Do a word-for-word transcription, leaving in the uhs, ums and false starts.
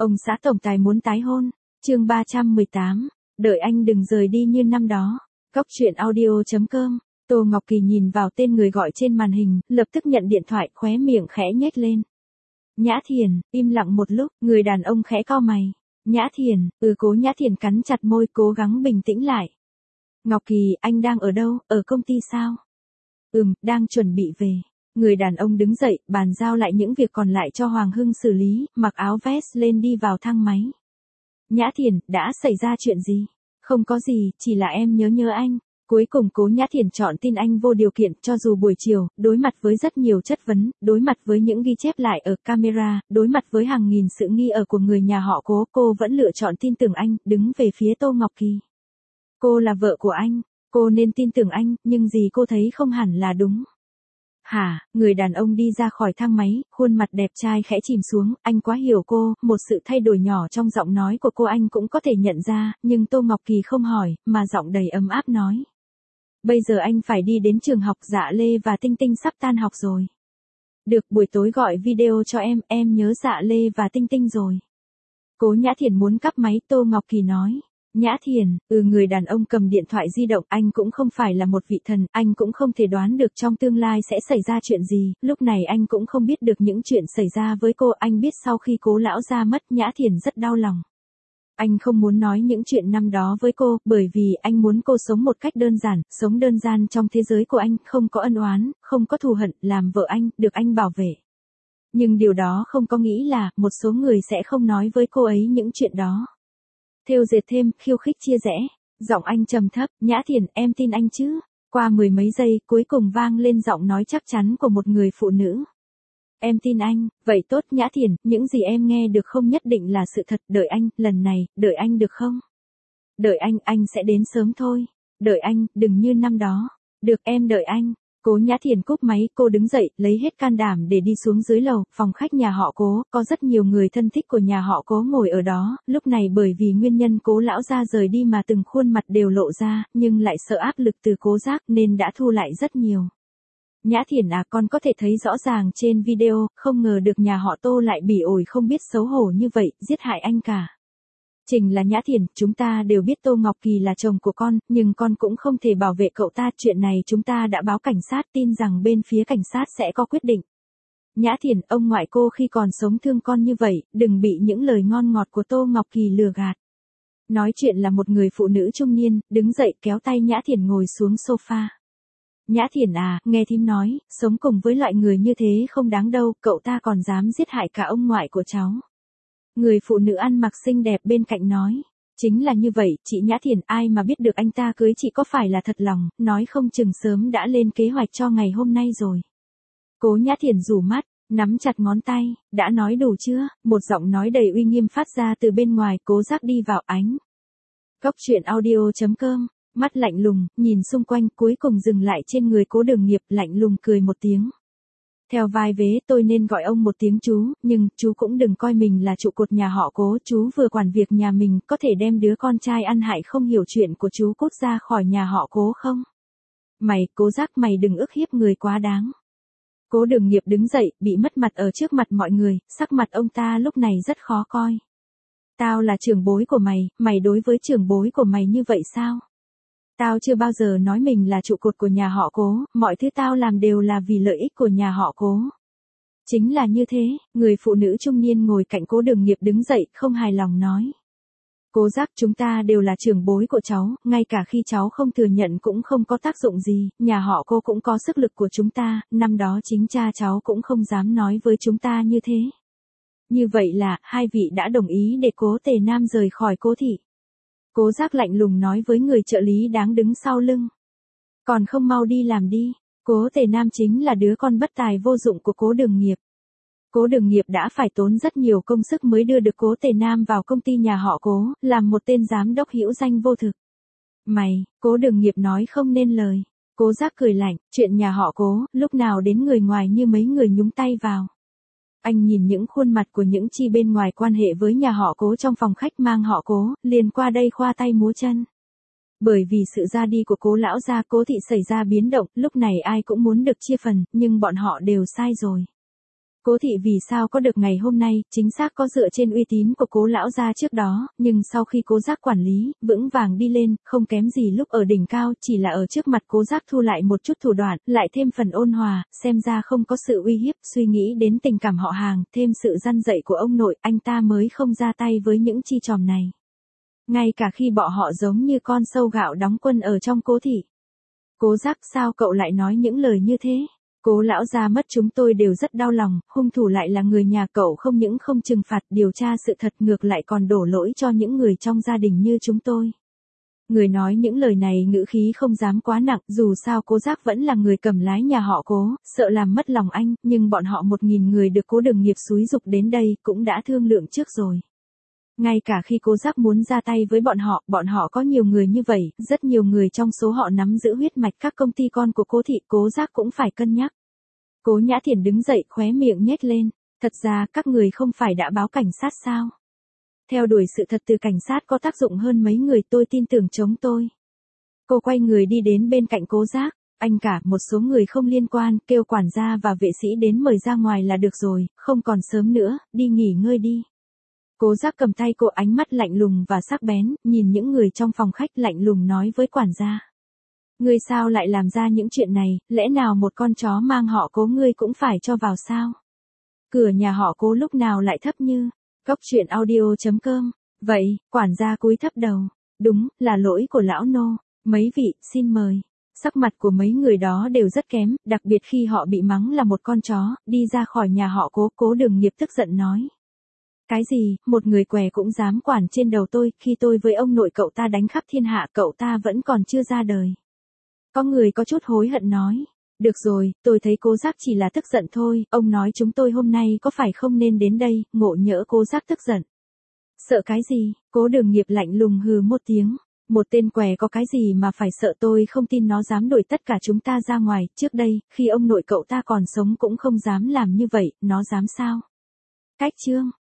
Ông xã tổng tài muốn tái hôn. Chương ba trăm mười tám. Đợi anh đừng rời đi như năm đó. Góc truyện audio chấm com. Tô Ngọc Kỳ nhìn vào tên người gọi trên màn hình, lập tức nhận điện thoại, khóe miệng khẽ nhếch lên. Nhã Thiền. Im lặng một lúc, người đàn ông khẽ cau mày. Nhã Thiền. Ừ. Cố Nhã Thiền cắn chặt môi, cố gắng bình tĩnh lại. Ngọc Kỳ, anh đang ở đâu, ở công ty sao? Ừm, đang chuẩn bị về. Người đàn ông đứng dậy, bàn giao lại những việc còn lại cho Hoàng Hưng xử lý, mặc áo vest lên đi vào thang máy. Nhã Thiền, đã xảy ra chuyện gì? Không có gì, chỉ là em nhớ nhớ anh. Cuối cùng Cố Nhã Thiền chọn tin anh vô điều kiện, cho dù buổi chiều, đối mặt với rất nhiều chất vấn, đối mặt với những ghi chép lại ở camera, đối mặt với hàng nghìn sự nghi ở của người nhà họ Cố, cô vẫn lựa chọn tin tưởng anh, đứng về phía Tô Ngọc Kỳ. Cô là vợ của anh, cô nên tin tưởng anh, nhưng gì cô thấy không hẳn là đúng. Hả, người đàn ông đi ra khỏi thang máy, khuôn mặt đẹp trai khẽ chìm xuống, anh quá hiểu cô, một sự thay đổi nhỏ trong giọng nói của cô anh cũng có thể nhận ra, nhưng Tô Ngọc Kỳ không hỏi, mà giọng đầy ấm áp nói. Bây giờ anh phải đi đến trường học, Dạ Lê và Tinh Tinh sắp tan học rồi. Được, buổi tối gọi video cho em, em nhớ Dạ Lê và Tinh Tinh rồi. Cố Nhã Thiền muốn cắp máy, Tô Ngọc Kỳ nói. Nhã Thiền, ừ người đàn ông cầm điện thoại di động, anh cũng không phải là một vị thần, anh cũng không thể đoán được trong tương lai sẽ xảy ra chuyện gì, lúc này anh cũng không biết được những chuyện xảy ra với cô, anh biết sau khi Cố lão gia mất, Nhã Thiền rất đau lòng. Anh không muốn nói những chuyện năm đó với cô, bởi vì anh muốn cô sống một cách đơn giản, sống đơn giản trong thế giới của anh, không có ân oán, không có thù hận, làm vợ anh, được anh bảo vệ. Nhưng điều đó không có nghĩa là, một số người sẽ không nói với cô ấy những chuyện đó. Thêu dệt thêm, khiêu khích chia rẽ. Giọng anh trầm thấp, Nhã Thiền, em tin anh chứ? Qua mười mấy giây, cuối cùng vang lên giọng nói chắc chắn của một người phụ nữ. Em tin anh, vậy tốt Nhã Thiền, những gì em nghe được không nhất định là sự thật, đợi anh, lần này, đợi anh được không? Đợi anh, anh sẽ đến sớm thôi. Đợi anh, đừng như năm đó. Được, em đợi anh. Cố Nhã Thiền cúp máy, cô đứng dậy, lấy hết can đảm để đi xuống dưới lầu, phòng khách nhà họ Cố, có rất nhiều người thân thích của nhà họ Cố ngồi ở đó, lúc này bởi vì nguyên nhân Cố lão gia rời đi mà từng khuôn mặt đều lộ ra, nhưng lại sợ áp lực từ Cố Giác nên đã thu lại rất nhiều. Nhã Thiền à, con có thể thấy rõ ràng trên video, không ngờ được nhà họ Tô lại bỉ ổi không biết xấu hổ như vậy, giết hại anh cả. Trình là Nhã Thiền, chúng ta đều biết Tô Ngọc Kỳ là chồng của con, nhưng con cũng không thể bảo vệ cậu ta, chuyện này chúng ta đã báo cảnh sát, tin rằng bên phía cảnh sát sẽ có quyết định. Nhã Thiền, ông ngoại cô khi còn sống thương con như vậy, đừng bị những lời ngon ngọt của Tô Ngọc Kỳ lừa gạt. Nói chuyện là một người phụ nữ trung niên, đứng dậy kéo tay Nhã Thiền ngồi xuống sofa. Nhã Thiền à, nghe thím nói, sống cùng với loại người như thế không đáng đâu, cậu ta còn dám giết hại cả ông ngoại của cháu. Người phụ nữ ăn mặc xinh đẹp bên cạnh nói. Chính là như vậy, chị Nhã Thiền, ai mà biết được anh ta cưới chị có phải là thật lòng, nói không chừng sớm đã lên kế hoạch cho ngày hôm nay rồi. Cố Nhã Thiền rủ mắt, nắm chặt ngón tay, đã nói đủ chưa, một giọng nói đầy uy nghiêm phát ra từ bên ngoài, Cố Giác đi vào ánh. Góc truyện audio chấm com, mắt lạnh lùng, nhìn xung quanh, cuối cùng dừng lại trên người Cố Đường Nghiệp, lạnh lùng cười một tiếng. Theo vai vế tôi nên gọi ông một tiếng chú, nhưng chú cũng đừng coi mình là trụ cột nhà họ Cố, chú vừa quản việc nhà mình, có thể đem đứa con trai ăn hại không hiểu chuyện của chú cút ra khỏi nhà họ Cố không? Mày, Cố Giác, mày đừng ức hiếp người quá đáng. Cố Đường Nghiệp đứng dậy, bị mất mặt ở trước mặt mọi người, sắc mặt ông ta lúc này rất khó coi. Tao là trưởng bối của mày, mày đối với trưởng bối của mày như vậy sao? Tao chưa bao giờ nói mình là trụ cột của nhà họ Cố, mọi thứ tao làm đều là vì lợi ích của nhà họ Cố. Chính là như thế, người phụ nữ trung niên ngồi cạnh Cố Đường Nghiệp đứng dậy, không hài lòng nói. Cố Giác, chúng ta đều là trưởng bối của cháu, ngay cả khi cháu không thừa nhận cũng không có tác dụng gì, nhà họ Cố cũng có sức lực của chúng ta, năm đó chính cha cháu cũng không dám nói với chúng ta như thế. Như vậy là, hai vị đã đồng ý để Cố Tề Nam rời khỏi Cố thị. Cố Giác lạnh lùng nói với người trợ lý đáng đứng sau lưng. Còn không mau đi làm đi, Cố Tề Nam chính là đứa con bất tài vô dụng của Cố Đường Nghiệp. Cố Đường Nghiệp đã phải tốn rất nhiều công sức mới đưa được Cố Tề Nam vào công ty nhà họ Cố, làm một tên giám đốc hữu danh vô thực. Mày, Cố Đường Nghiệp nói không nên lời. Cố Giác cười lạnh, chuyện nhà họ Cố, lúc nào đến người ngoài như mấy người nhúng tay vào. Anh nhìn những khuôn mặt của những chi bên ngoài quan hệ với nhà họ Cố trong phòng khách mang họ Cố, liền qua đây khoa tay múa chân. Bởi vì sự ra đi của Cố lão gia, Cố thị xảy ra biến động, lúc này ai cũng muốn được chia phần, nhưng bọn họ đều sai rồi. Cố thị vì sao có được ngày hôm nay, chính xác có dựa trên uy tín của Cố lão gia trước đó, nhưng sau khi Cố Giác quản lý, vững vàng đi lên, không kém gì lúc ở đỉnh cao, chỉ là ở trước mặt Cố Giác thu lại một chút thủ đoạn, lại thêm phần ôn hòa, xem ra không có sự uy hiếp, suy nghĩ đến tình cảm họ hàng, thêm sự răn dạy của ông nội, anh ta mới không ra tay với những chi tròm này. Ngay cả khi bọn họ giống như con sâu gạo đóng quân ở trong Cố thị. Cố Giác, sao cậu lại nói những lời như thế? Cố lão gia mất chúng tôi đều rất đau lòng, hung thủ lại là người nhà cậu, không những không trừng phạt điều tra sự thật, ngược lại còn đổ lỗi cho những người trong gia đình như chúng tôi. Người nói những lời này ngữ khí không dám quá nặng, dù sao Cố Giác vẫn là người cầm lái nhà họ Cố, sợ làm mất lòng anh, nhưng bọn họ một nghìn người được Cố Đường Nghiệp xúi giục đến đây cũng đã thương lượng trước rồi. Ngay cả khi Cố Giác muốn ra tay với bọn họ, bọn họ có nhiều người như vậy, rất nhiều người trong số họ nắm giữ huyết mạch các công ty con của Cố thị, Cố Giác cũng phải cân nhắc. Cố Nhã Thiển đứng dậy, khóe miệng nhếch lên, thật ra các người không phải đã báo cảnh sát sao? Theo đuổi sự thật từ cảnh sát có tác dụng hơn mấy người, tôi tin tưởng chống tôi. Cô quay người đi đến bên cạnh Cố Giác, anh cả, một số người không liên quan, kêu quản gia và vệ sĩ đến mời ra ngoài là được rồi, không còn sớm nữa, đi nghỉ ngơi đi. Cố Giác cầm tay cô, ánh mắt lạnh lùng và sắc bén, nhìn những người trong phòng khách, lạnh lùng nói với quản gia. Ngươi sao lại làm ra những chuyện này, lẽ nào một con chó mang họ Cố ngươi cũng phải cho vào sao? Cửa nhà họ Cố lúc nào lại thấp như? Góc truyện audio chấm com. Vậy, quản gia cúi thấp đầu. Đúng, là lỗi của lão nô. Mấy vị, xin mời. Sắc mặt của mấy người đó đều rất kém, đặc biệt khi họ bị mắng là một con chó, đi ra khỏi nhà họ Cố. Cố Đường Nghiệp tức giận nói. Cái gì, một người què cũng dám quản trên đầu tôi, khi tôi với ông nội cậu ta đánh khắp thiên hạ, cậu ta vẫn còn chưa ra đời. Có người có chút hối hận nói. Được rồi, tôi thấy Cố Giác chỉ là tức giận thôi, ông nói chúng tôi hôm nay có phải không nên đến đây, ngộ nhỡ Cố Giác tức giận. Sợ cái gì, Cố Đường Nghiệp lạnh lùng hừ một tiếng. Một tên què có cái gì mà phải sợ, tôi không tin nó dám đuổi tất cả chúng ta ra ngoài, trước đây, khi ông nội cậu ta còn sống cũng không dám làm như vậy, nó dám sao? Cách chương.